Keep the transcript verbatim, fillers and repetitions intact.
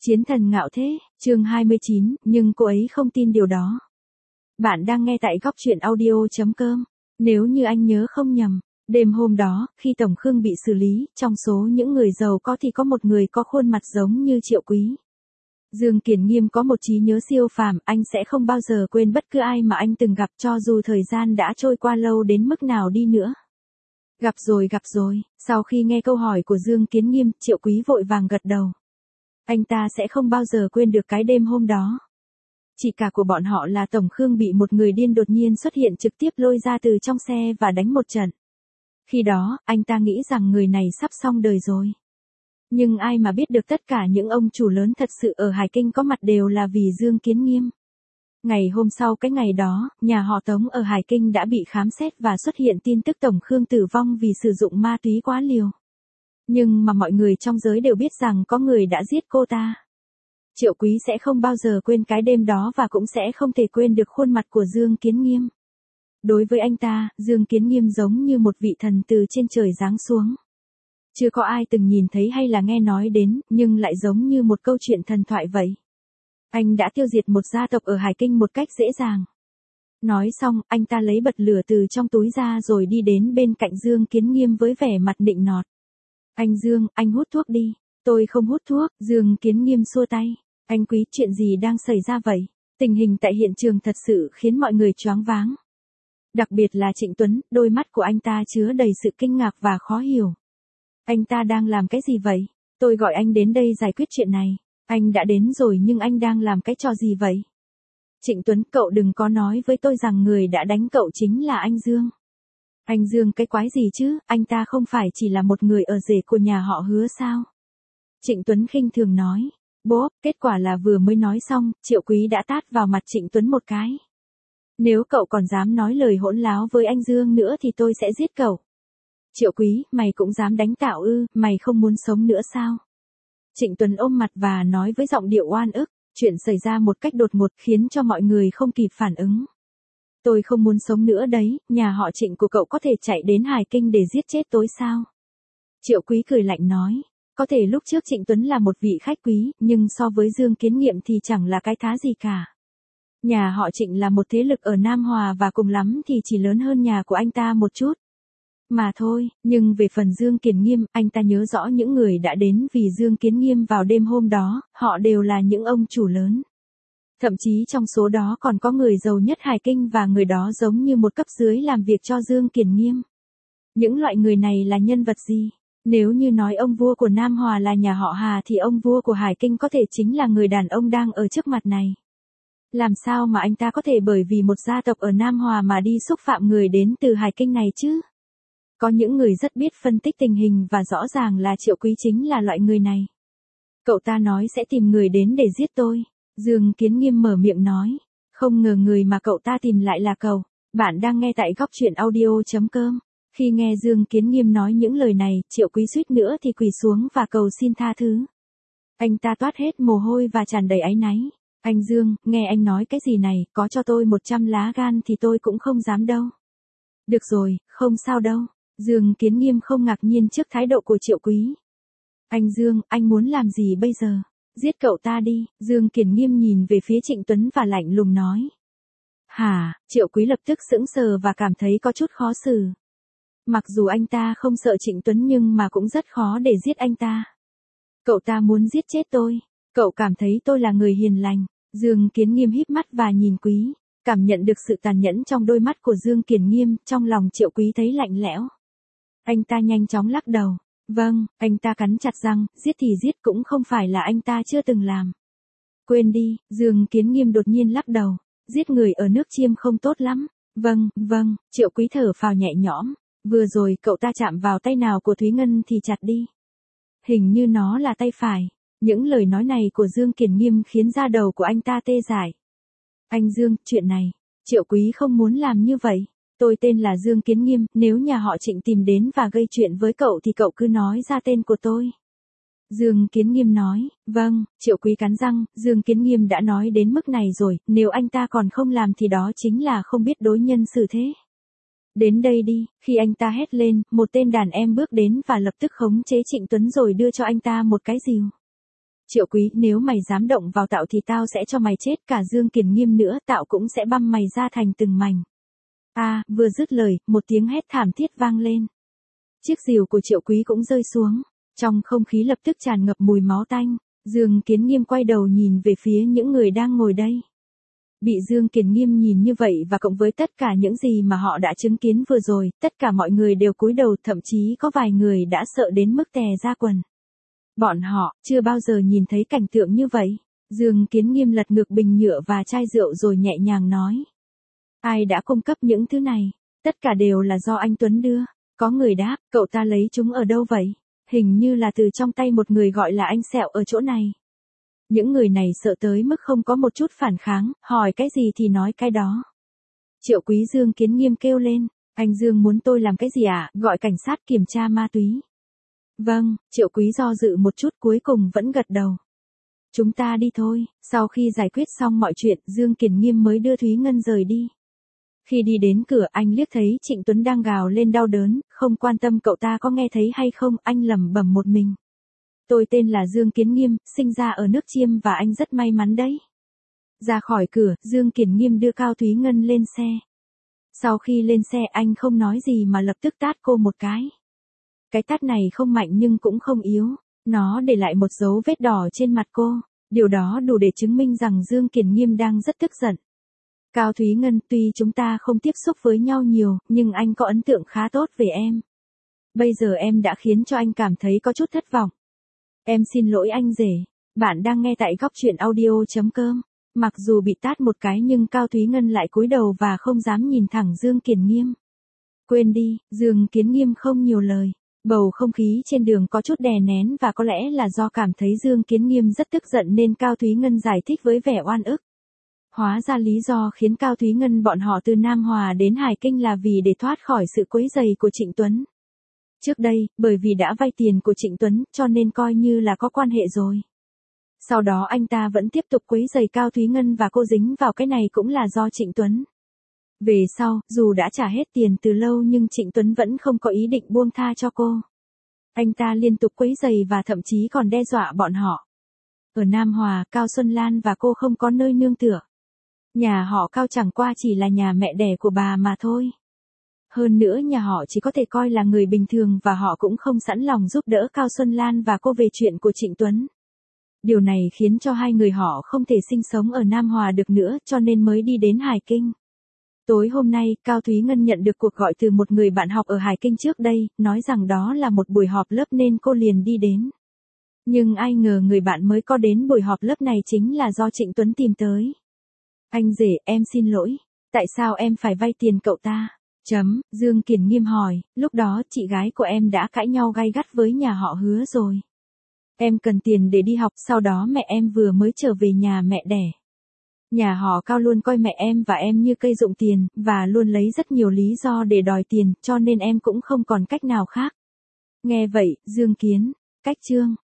Chiến thần ngạo thế, chương hai mươi chín, nhưng cô ấy không tin điều đó. Bạn đang nghe tại góc truyện audio chấm com. Nếu như anh nhớ không nhầm, đêm hôm đó, khi Tổng Khương bị xử lý, trong số những người giàu có thì có một người có khuôn mặt giống như Triệu Quý. Dương Kiền Nghiêm có một trí nhớ siêu phàm, anh sẽ không bao giờ quên bất cứ ai mà anh từng gặp cho dù thời gian đã trôi qua lâu đến mức nào đi nữa. Gặp rồi gặp rồi, sau khi nghe câu hỏi của Dương Kiến Nghiêm, Triệu Quý vội vàng gật đầu. Anh ta sẽ không bao giờ quên được cái đêm hôm đó. Chỉ cả của bọn họ là Tổng Khương bị một người điên đột nhiên xuất hiện trực tiếp lôi ra từ trong xe và đánh một trận. Khi đó, anh ta nghĩ rằng người này sắp xong đời rồi. Nhưng ai mà biết được tất cả những ông chủ lớn thật sự ở Hải Kinh có mặt đều là vì Dương Kiến Nghiêm. Ngày hôm sau cái ngày đó, nhà họ Tống ở Hải Kinh đã bị khám xét và xuất hiện tin tức Tổng Khương tử vong vì sử dụng ma túy quá liều. Nhưng mà mọi người trong giới đều biết rằng có người đã giết cô ta. Triệu Quý sẽ không bao giờ quên cái đêm đó và cũng sẽ không thể quên được khuôn mặt của Dương Kiến Nghiêm. Đối với anh ta, Dương Kiến Nghiêm giống như một vị thần từ trên trời giáng xuống. Chưa có ai từng nhìn thấy hay là nghe nói đến, nhưng lại giống như một câu chuyện thần thoại vậy. Anh đã tiêu diệt một gia tộc ở Hải Kinh một cách dễ dàng. Nói xong, anh ta lấy bật lửa từ trong túi ra rồi đi đến bên cạnh Dương Kiến Nghiêm với vẻ mặt nịnh nọt. Anh Dương, anh hút thuốc đi. Tôi không hút thuốc, Dương Kiến Nghiêm xua tay. Anh Quý, chuyện gì đang xảy ra vậy? Tình hình tại hiện trường thật sự khiến mọi người choáng váng. Đặc biệt là Trịnh Tuấn, đôi mắt của anh ta chứa đầy sự kinh ngạc và khó hiểu. Anh ta đang làm cái gì vậy? Tôi gọi anh đến đây giải quyết chuyện này. Anh đã đến rồi nhưng anh đang làm cái trò gì vậy? Trịnh Tuấn, cậu đừng có nói với tôi rằng người đã đánh cậu chính là anh Dương. Anh Dương cái quái gì chứ, anh ta không phải chỉ là một người ở rể của nhà họ Hứa sao? Trịnh Tuấn khinh thường nói. Bố, kết quả là vừa mới nói xong, Triệu Quý đã tát vào mặt Trịnh Tuấn một cái. Nếu cậu còn dám nói lời hỗn láo với anh Dương nữa thì tôi sẽ giết cậu. Triệu Quý, mày cũng dám đánh tao ư, mày không muốn sống nữa sao? Trịnh Tuấn ôm mặt và nói với giọng điệu oan ức, chuyện xảy ra một cách đột ngột khiến cho mọi người không kịp phản ứng. Tôi không muốn sống nữa đấy, nhà họ Trịnh của cậu có thể chạy đến Hải Kinh để giết chết tôi sao? Triệu Quý cười lạnh nói, có thể lúc trước Trịnh Tuấn là một vị khách quý, nhưng so với Dương Kiến Nghiệm thì chẳng là cái thá gì cả. Nhà họ Trịnh là một thế lực ở Nam Hòa và cùng lắm thì chỉ lớn hơn nhà của anh ta một chút. Mà thôi, nhưng về phần Dương Kiến Nghiêm, anh ta nhớ rõ những người đã đến vì Dương Kiến Nghiêm vào đêm hôm đó, họ đều là những ông chủ lớn. Thậm chí trong số đó còn có người giàu nhất Hải Kinh và người đó giống như một cấp dưới làm việc cho Dương Kiến Nghiêm. Những loại người này là nhân vật gì? Nếu như nói ông vua của Nam Hòa là nhà họ Hà thì ông vua của Hải Kinh có thể chính là người đàn ông đang ở trước mặt này. Làm sao mà anh ta có thể bởi vì một gia tộc ở Nam Hòa mà đi xúc phạm người đến từ Hải Kinh này chứ? Có những người rất biết phân tích tình hình và rõ ràng là Triệu Quý chính là loại người này. Cậu ta nói sẽ tìm người đến để giết tôi. Dương Kiến Nghiêm mở miệng nói. Không ngờ người mà cậu ta tìm lại là cậu. Bạn đang nghe tại góc truyện audio chấm com. Khi nghe Dương Kiến Nghiêm nói những lời này, Triệu Quý suýt nữa thì quỳ xuống và cầu xin tha thứ. Anh ta toát hết mồ hôi và tràn đầy áy náy. Anh Dương, nghe anh nói cái gì này, có cho tôi một trăm lá gan thì tôi cũng không dám đâu. Được rồi, không sao đâu. Dương Kiến Nghiêm không ngạc nhiên trước thái độ của Triệu Quý. Anh Dương, anh muốn làm gì bây giờ? Giết cậu ta đi. Dương Kiến Nghiêm nhìn về phía Trịnh Tuấn và lạnh lùng nói. Hả? Triệu Quý lập tức sững sờ và cảm thấy có chút khó xử. Mặc dù anh ta không sợ Trịnh Tuấn nhưng mà cũng rất khó để giết anh ta. Cậu ta muốn giết chết tôi. Cậu cảm thấy tôi là người hiền lành. Dương Kiến Nghiêm híp mắt và nhìn Quý. Cảm nhận được sự tàn nhẫn trong đôi mắt của Dương Kiến Nghiêm, trong lòng Triệu Quý thấy lạnh lẽo. Anh ta nhanh chóng lắc đầu. Vâng, anh ta cắn chặt răng, giết thì giết cũng không phải là anh ta chưa từng làm. Quên đi, Dương Kiến Nghiêm đột nhiên lắc đầu. Giết người ở nước Chiêm không tốt lắm. Vâng, vâng, Triệu Quý thở phào nhẹ nhõm. Vừa rồi cậu ta chạm vào tay nào của Thúy Ngân thì chặt đi. Hình như nó là tay phải. Những lời nói này của Dương Kiến Nghiêm khiến da đầu của anh ta tê dại. Anh Dương, chuyện này, Triệu Quý không muốn làm như vậy. Tôi tên là Dương Kiến Nghiêm, nếu nhà họ Trịnh tìm đến và gây chuyện với cậu thì cậu cứ nói ra tên của tôi. Dương Kiến Nghiêm nói, vâng, Triệu Quý cắn răng, Dương Kiến Nghiêm đã nói đến mức này rồi, nếu anh ta còn không làm thì đó chính là không biết đối nhân xử thế. Đến đây đi, khi anh ta hét lên, một tên đàn em bước đến và lập tức khống chế Trịnh Tuấn rồi đưa cho anh ta một cái rìu. Triệu Quý, nếu mày dám động vào Tạo thì tao sẽ cho mày chết, cả Dương Kiền Nghiêm nữa, Tạo cũng sẽ băm mày ra thành từng mảnh. A, à, vừa dứt lời, một tiếng hét thảm thiết vang lên. Chiếc rìu của Triệu Quý cũng rơi xuống, trong không khí lập tức tràn ngập mùi máu tanh. Dương Kiến Nghiêm quay đầu nhìn về phía những người đang ngồi đây. Bị Dương Kiền Nghiêm nhìn như vậy và cộng với tất cả những gì mà họ đã chứng kiến vừa rồi, tất cả mọi người đều cúi đầu, thậm chí có vài người đã sợ đến mức tè ra quần. Bọn họ chưa bao giờ nhìn thấy cảnh tượng như vậy. Dương Kiến Nghiêm lật ngược bình nhựa và chai rượu rồi nhẹ nhàng nói. Ai đã cung cấp những thứ này? Tất cả đều là do anh Tuấn đưa. Có người đáp, cậu ta lấy chúng ở đâu vậy? Hình như là từ trong tay một người gọi là anh Sẹo ở chỗ này. Những người này sợ tới mức không có một chút phản kháng, hỏi cái gì thì nói cái đó. Triệu Quý Dương Kiến Nghiêm kêu lên, anh Dương muốn tôi làm cái gì ạ? À? Gọi cảnh sát kiểm tra ma túy. Vâng, Triệu Quý do dự một chút cuối cùng vẫn gật đầu. Chúng ta đi thôi. Sau khi giải quyết xong mọi chuyện, Dương Kiền Nghiêm mới đưa Thúy Ngân rời đi. Khi đi đến cửa, anh liếc thấy Trịnh Tuấn đang gào lên đau đớn, không quan tâm cậu ta có nghe thấy hay không, anh lẩm bẩm một mình. Tôi tên là Dương Kiến Nghiêm, sinh ra ở nước Chiêm và anh rất may mắn đấy. Ra khỏi cửa, Dương Kiền Nghiêm đưa Cao Thúy Ngân lên xe. Sau khi lên xe anh không nói gì mà lập tức tát cô một cái. Cái tát này không mạnh nhưng cũng không yếu, nó để lại một dấu vết đỏ trên mặt cô, điều đó đủ để chứng minh rằng Dương Kiền Nghiêm đang rất tức giận. Cao Thúy Ngân, tuy chúng ta không tiếp xúc với nhau nhiều, nhưng anh có ấn tượng khá tốt về em. Bây giờ em đã khiến cho anh cảm thấy có chút thất vọng. Em xin lỗi anh rể. Bạn đang nghe tại góc truyện audio chấm com. Mặc dù bị tát một cái nhưng Cao Thúy Ngân lại cúi đầu và không dám nhìn thẳng Dương Kiền Nghiêm. Quên đi, Dương Kiến Nghiêm không nhiều lời. Bầu không khí trên đường có chút đè nén và có lẽ là do cảm thấy Dương Kiến Nghiêm rất tức giận nên Cao Thúy Ngân giải thích với vẻ oan ức. Hóa ra lý do khiến Cao Thúy Ngân bọn họ từ Nam Hòa đến Hải Kinh là vì để thoát khỏi sự quấy rầy của Trịnh Tuấn. Trước đây, bởi vì đã vay tiền của Trịnh Tuấn cho nên coi như là có quan hệ rồi. Sau đó anh ta vẫn tiếp tục quấy rầy Cao Thúy Ngân và cô dính vào cái này cũng là do Trịnh Tuấn. Về sau, dù đã trả hết tiền từ lâu nhưng Trịnh Tuấn vẫn không có ý định buông tha cho cô. Anh ta liên tục quấy rầy và thậm chí còn đe dọa bọn họ. Ở Nam Hòa, Cao Xuân Lan và cô không có nơi nương tựa. Nhà họ Cao chẳng qua chỉ là nhà mẹ đẻ của bà mà thôi. Hơn nữa nhà họ chỉ có thể coi là người bình thường và họ cũng không sẵn lòng giúp đỡ Cao Xuân Lan và cô về chuyện của Trịnh Tuấn. Điều này khiến cho hai người họ không thể sinh sống ở Nam Hòa được nữa cho nên mới đi đến Hải Kinh. Tối hôm nay, Cao Thúy Ngân nhận được cuộc gọi từ một người bạn học ở Hải Kinh trước đây, nói rằng đó là một buổi họp lớp nên cô liền đi đến. Nhưng ai ngờ người bạn mới có đến buổi họp lớp này chính là do Trịnh Tuấn tìm tới. Anh rể, em xin lỗi. Tại sao em phải vay tiền cậu ta? Chấm, Dương Kiền Nghiêm hỏi, lúc đó chị gái của em đã cãi nhau gay gắt với nhà họ Hứa rồi. Em cần tiền để đi học, sau đó mẹ em vừa mới trở về nhà mẹ đẻ. Nhà họ Cao luôn coi mẹ em và em như cây dụng tiền, và luôn lấy rất nhiều lý do để đòi tiền, cho nên em cũng không còn cách nào khác. Nghe vậy, Dương Kiến, cách chương.